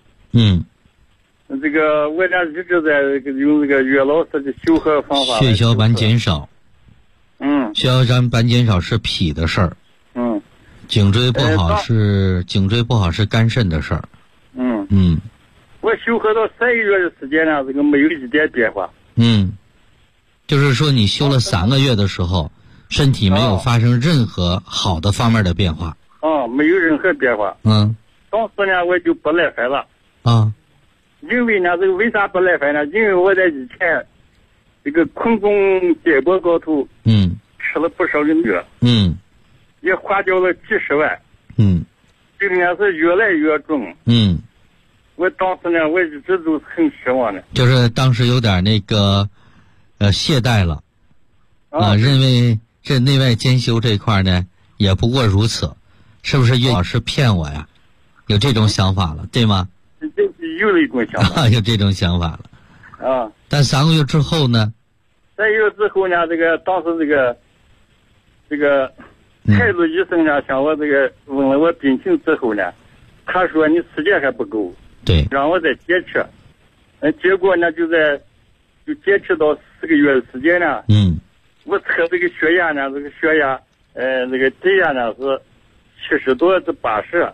Speaker 8: 这个我呢一直在用这个岳老师的修和方法。
Speaker 5: 血小板减少。血小板减少是脾的事儿。颈椎不好是肝肾的事儿。
Speaker 8: 我修和到3个月的时间呢，这个没有一点变化。
Speaker 5: 就是说你修了3个月的时候，身体没有发生任何好的方面的变化。
Speaker 8: 没有任何变化。当时呢我就不耐烦了。因为呢这个为啥不耐烦呢？因为我在以前这个空中结果高头吃了不少的药。也花掉了几十万。病呢是越来越重。我当时呢我一直都很失望的。
Speaker 5: 就是当时有点那个懈怠了。认为这内外兼修这一块呢也不过如此，是不是岳老师骗我呀？有这种想法了，对吗？
Speaker 8: 有一种想法。
Speaker 5: 有这种想法了。但3个月之后呢
Speaker 8: ？3个月之后呢，这个当时这个态度医生呢，向我这个问了我病情之后呢，他说你时间还不够，
Speaker 5: 对，
Speaker 8: 让我再坚持。结果呢就坚持到4个月的时间呢。我测这个血压呢，这个血压这个低压呢是70多至80。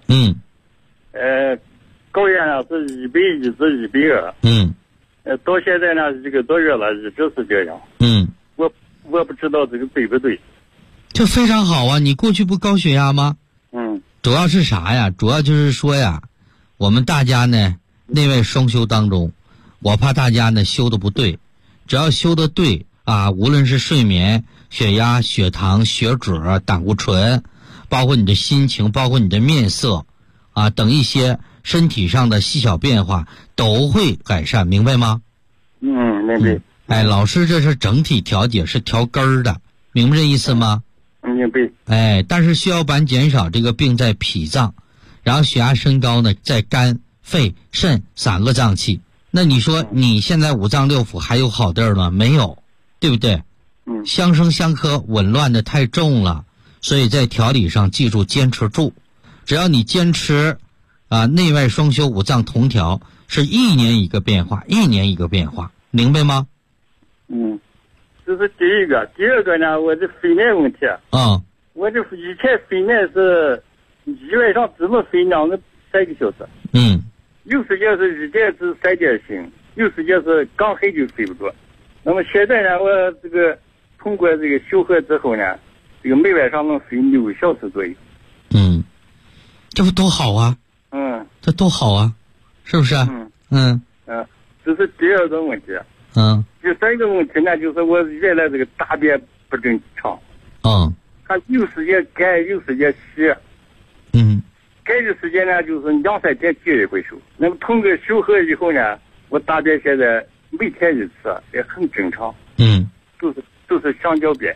Speaker 8: 高压呢是110至120。到现在呢1个多月了，一直是这样。我不知道这个对不对。
Speaker 5: 这非常好啊！你过去不高血压吗？主要是啥呀？主要就是说呀，我们大家呢内外双修当中，我怕大家呢修的不对，只要修的对啊，无论是睡眠、血压、血糖、血脂、胆固醇，包括你的心情，包括你的面色啊等一些身体上的细小变化都会改善，明白吗？
Speaker 8: 明白。
Speaker 5: 老师这是整体调节，是调根儿的，明白这意思吗？
Speaker 8: 明白。
Speaker 5: 但是血小板减少这个病在脾脏，然后血压升高呢在肝、肺、肾3个脏器。那你说你现在5脏6腑还有好地儿吗？没有，对不对？相生相克紊乱的太重了，所以在调理上记住坚持住，只要你坚持内外双修5脏同调，是1年一个变化，1年一个变化，明白吗？
Speaker 8: 这是第一个。第二个呢，我的睡眠问题。我这以前睡眠是一晚上只能睡2个3个小时。有时间是1点至3点醒，有时间是刚黑就睡不着。那么现在呢，我这个通过这个修和之后呢，这个每晚上能睡6个小时左右。
Speaker 5: 这不多好啊！这多好啊，是不是？
Speaker 8: 这是第二个问题。第3个问题呢，就是我原来这个大便不正常。它有时间干，有时间稀。干的时间呢，就是2、3天结一回手。那么通过修和以后呢，我大便现在每天1次，也很正常。都是香蕉便。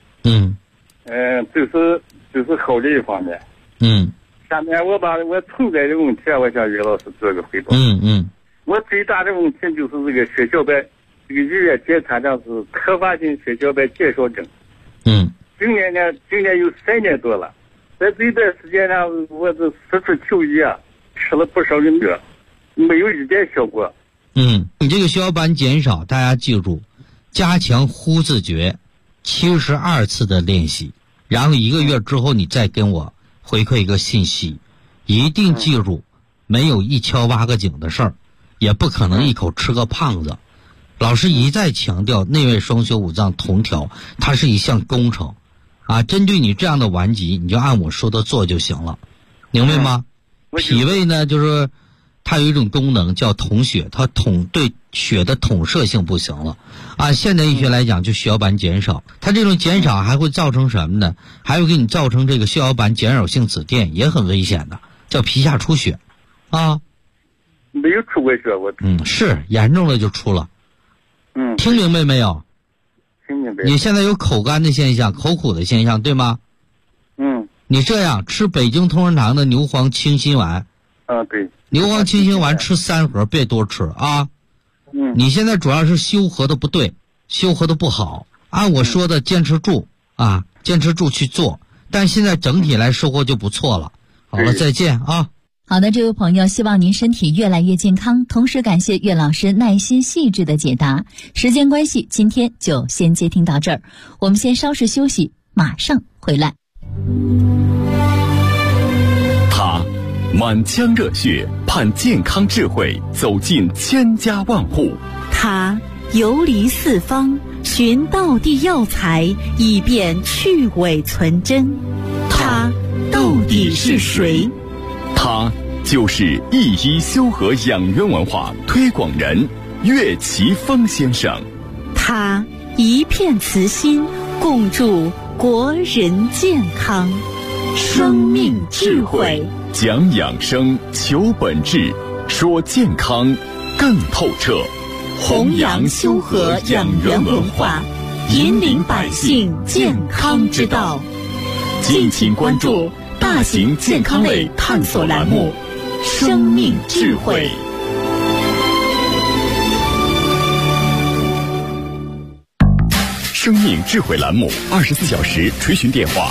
Speaker 8: 这是好的一方面。下面我把我存在的问题我向岳老师做个汇报。我最大的问题就是这个血小板，这个医院检查的是特发性血小板减少症。今年有3年多了，在这段时间呢，我是四处求医吃了不少的药，没有一点效果。
Speaker 5: 你这个血小板减少，大家记住，加强呼字诀72次的练习，然后1个月之后你再跟我回馈一个信息，一定记住，没有一敲挖个井的事儿，也不可能一口吃个胖子。老师一再强调，内外双修5脏同调，它是一项工程针对你这样的顽疾，你就按我说的做就行了，明白吗？脾胃呢，就是它有一种功能叫统血，它对血的统摄性不行了现代医学来讲，就血小板减少，它这种减少还会造成什么呢？还会给你造成这个血小板减少性紫癜，也很危险的，叫皮下出血
Speaker 8: 没有出过血，我
Speaker 5: 是严重了就出了。听明白没有？
Speaker 8: 听明白。
Speaker 5: 你现在有口干的现象，口苦的现象，对吗？你这样吃北京同仁堂的牛黄清心丸。
Speaker 8: 对。
Speaker 5: 牛黄清心丸吃3盒，别多吃你现在主要是修和的不对， 修和的不好，按我说的坚持住啊，坚持住去做，但现在整体来收获就不错了。好了，再见啊。
Speaker 4: 好的，这位朋友，希望您身体越来越健康，同时感谢岳老师耐心细致的解答。时间关系，今天就先接听到这儿，我们先稍事休息，马上回来。
Speaker 2: 他满腔热血盼健康智慧走进千家万户，
Speaker 3: 他游离四方寻道地药材，以便去伪存真。他到底是谁？
Speaker 2: 他就是一一修和养元文化推广人岳奇峰先生。
Speaker 3: 他一片慈心，共筑国人健康。生命智慧，
Speaker 2: 讲养生，求本质，说健康更透彻。
Speaker 3: 弘扬修和养元文化，引领百姓健康之道。
Speaker 2: 敬请关注大型健康类探索栏目《生命智慧》。生命智慧栏目24小时垂询电话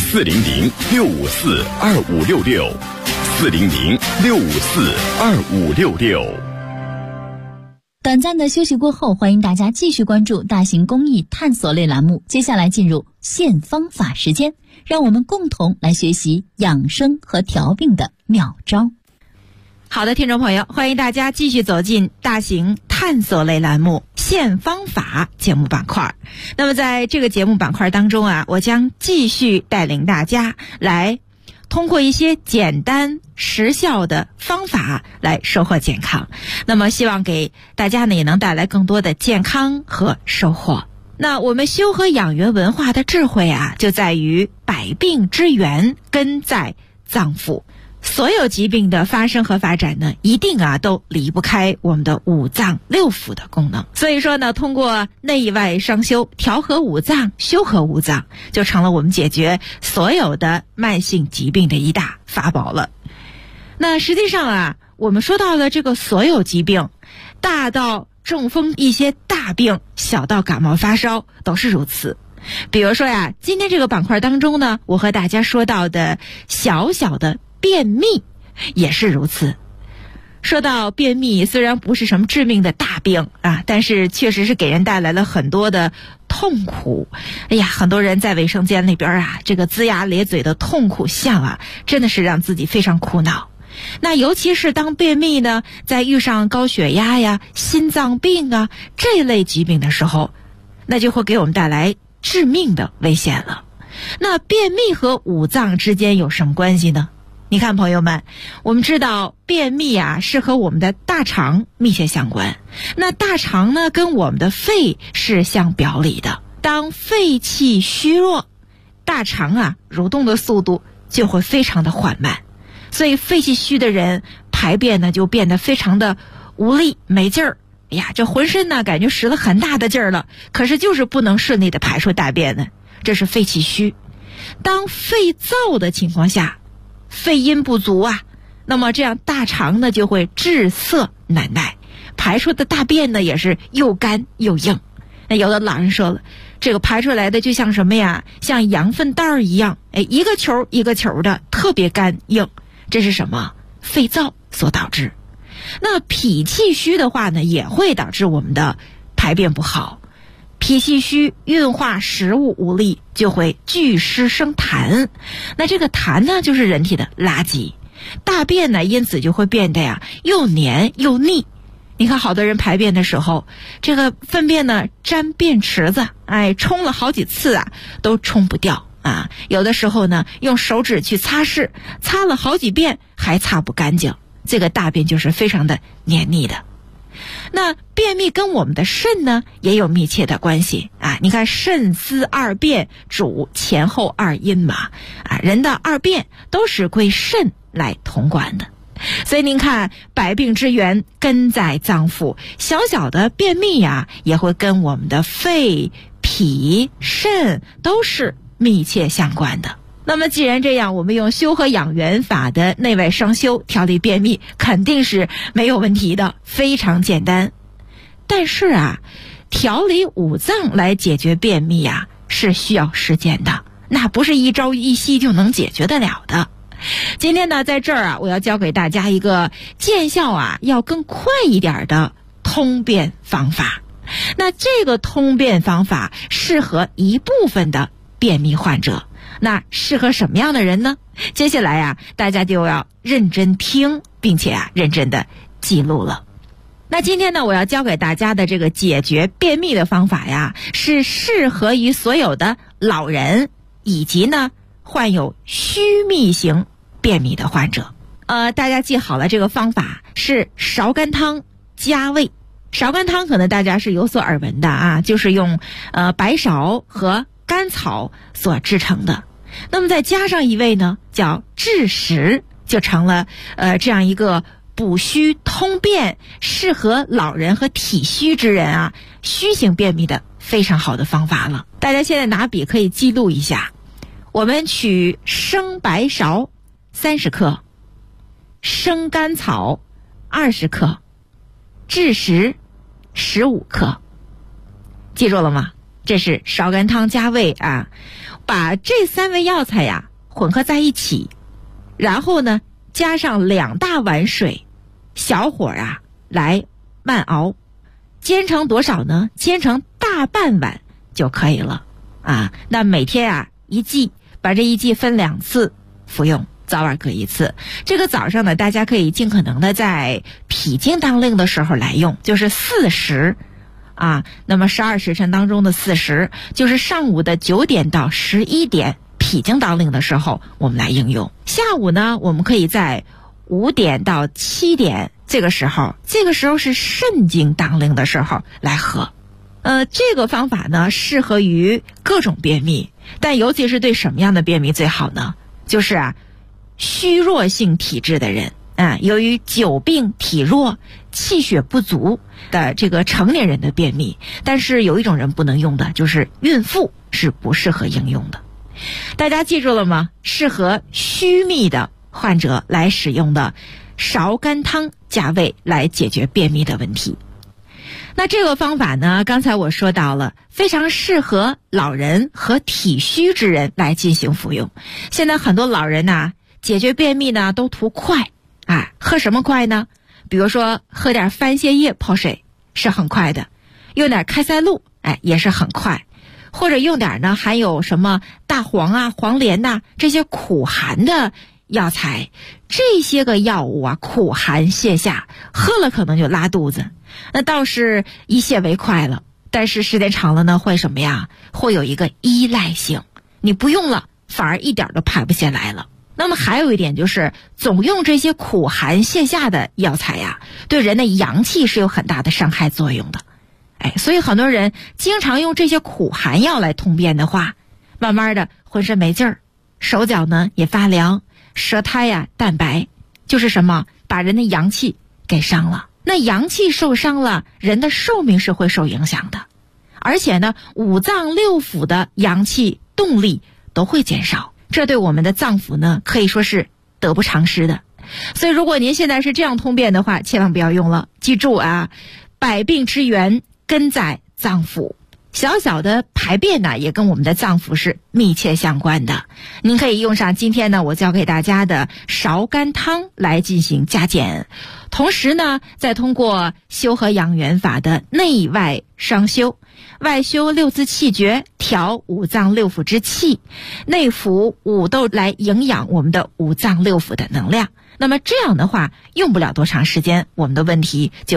Speaker 2: ：400-654-2566，400-654-2566。
Speaker 4: 短暂的休息过后，欢迎大家继续关注大型公益探索类栏目。接下来进入现方法时间，让我们共同来学习养生和调病的妙招。
Speaker 9: 好的，听众朋友，欢迎大家继续走进大型探索类栏目现方法节目板块。那么在这个节目板块当中啊，我将继续带领大家来通过一些简单实效的方法来收获健康。那么希望给大家呢也能带来更多的健康和收获。那我们修和养元文化的智慧啊，就在于百病之源根在脏腑。所有疾病的发生和发展呢，一定都离不开我们的五脏六腑的功能。所以说呢，通过内外双修，调和五脏，修和五脏，就成了我们解决所有的慢性疾病的一大法宝了。那实际上啊，我们说到的这个所有疾病，大到中风一些大病，小到感冒发烧，都是如此。比如说呀，今天这个板块当中呢，我和大家说到的小小的便秘也是如此。说到便秘，虽然不是什么致命的大病啊，但是确实是给人带来了很多的痛苦。哎呀，很多人在卫生间里边啊，这个龇牙咧嘴的痛苦相啊，真的是让自己非常苦恼。那尤其是当便秘呢，在遇上高血压呀、心脏病啊这一类疾病的时候，那就会给我们带来致命的危险了。那便秘和五脏之间有什么关系呢？你看朋友们，我们知道便秘啊是和我们的大肠密切相关。那大肠呢跟我们的肺是相表里的。当肺气虚弱，大肠啊蠕动的速度就会非常的缓慢，所以肺气虚的人排便呢就变得非常的无力没劲儿。哎呀，这浑身呢感觉使了很大的劲儿了，可是就是不能顺利的排出大便呢，这是肺气虚。当肺燥的情况下，肺阴不足啊，那么这样大肠呢就会滞涩难耐，排出的大便呢也是又干又硬。那有的老人说了，这个排出来的就像什么呀，像羊粪蛋儿一样，一个球一个球的，特别干硬。这是什么？肺燥所导致。那脾气虚的话呢，也会导致我们的排便不好。脾气虚，运化食物无力，就会聚湿生痰。那这个痰呢，就是人体的垃圾。大便呢，因此就会变得呀又黏又腻。你看好多人排便的时候，这个粪便呢沾便池子，冲了好几次啊都冲不掉啊。有的时候呢用手指去擦拭，擦了好几遍还擦不干净，这个大便就是非常的黏腻的。那便秘跟我们的肾呢也有密切的关系啊！你看肾司二便，主前后二阴嘛啊，人的二便都是归肾来统管的。所以您看，百病之源根在脏腑，小小的便秘呀，也会跟我们的肺、脾、肾都是密切相关的。那么既然这样，我们用修和养元法的内外双修调理便秘肯定是没有问题的，非常简单。但是啊， 调理五脏来解决便秘呀，是需要时间的，那不是一朝一夕就能解决得了的。今天呢，在这儿啊，我要教给大家一个见效啊要更快一点的通便方法。那这个通便方法适合一部分的便秘患者，那适合什么样的人呢？接下来啊，大家就要认真听，并且啊，认真的记录了。那今天呢，我要教给大家的这个解决便秘的方法呀，是适合于所有的老人以及呢患有虚秘型便秘的患者。大家记好了，这个方法是芍甘汤加味。芍甘汤可能大家是有所耳闻的啊，就是用白芍和甘草所制成的。那么再加上一味呢，叫枳实，就成了这样一个补虚通便，适合老人和体虚之人啊，虚型便秘的非常好的方法了。大家现在拿笔可以记录一下，我们取生白芍30克，生甘草20克，枳实15克，记住了吗？这是芍甘汤加味啊，把这3味药材呀混合在一起，然后呢加上2大碗水，小火啊来慢熬，煎成多少呢？煎成大半碗就可以了啊。那每天啊1剂，把这1剂分2次服用，早晚各1次。这个早上呢，大家可以尽可能的在脾经当令的时候来用，就是40啊。那么12时辰当中的40，就是上午的9点到11点脾经当令的时候我们来应用。下午呢，我们可以在5点到7点这个时候是肾经当令的时候来喝。这个方法呢适合于各种便秘，但尤其是对什么样的便秘最好呢？就是啊虚弱性体质的人啊，由于久病体弱、气血不足的这个成年人的便秘。但是有一种人不能用的，就是孕妇是不适合应用的。大家记住了吗？适合虚秘的患者来使用的芍甘汤加味来解决便秘的问题。那这个方法呢，刚才我说到了，非常适合老人和体虚之人来进行服用。现在很多老人呢，解决便秘呢都图快啊，喝什么快呢？比如说喝点番泻叶泡水是很快的，用点开塞露也是很快，或者用点呢含有什么大黄啊、黄连呐这些苦寒的药材。这些个药物啊，苦寒泻下，喝了可能就拉肚子，那倒是一泻为快了，但是时间长了呢，会什么呀？会有一个依赖性，你不用了反而一点都排不下来了。那么还有一点就是，总用这些苦寒泻下的药材呀，对人的阳气是有很大的伤害作用的。所以很多人经常用这些苦寒药来通便的话，慢慢的浑身没劲儿，手脚呢也发凉，舌苔呀淡白，就是什么？把人的阳气给伤了。那阳气受伤了，人的寿命是会受影响的，而且呢5脏6腑的阳气动力都会减少，这对我们的脏腑呢可以说是得不偿失的。所以如果您现在是这样通便的话，千万不要用了。记住啊，百病之源根在脏腑，小小的排便呢也跟我们的脏腑是密切相关的。您可以用上今天呢我教给大家的芍甘汤来进行加减，同时呢再通过修和养元法的内外双修，外修6字气诀，调5脏6腑之气，内服5豆来营养我们的5脏6腑的能量。那么这样的话，用不了多长时间，我们的问题就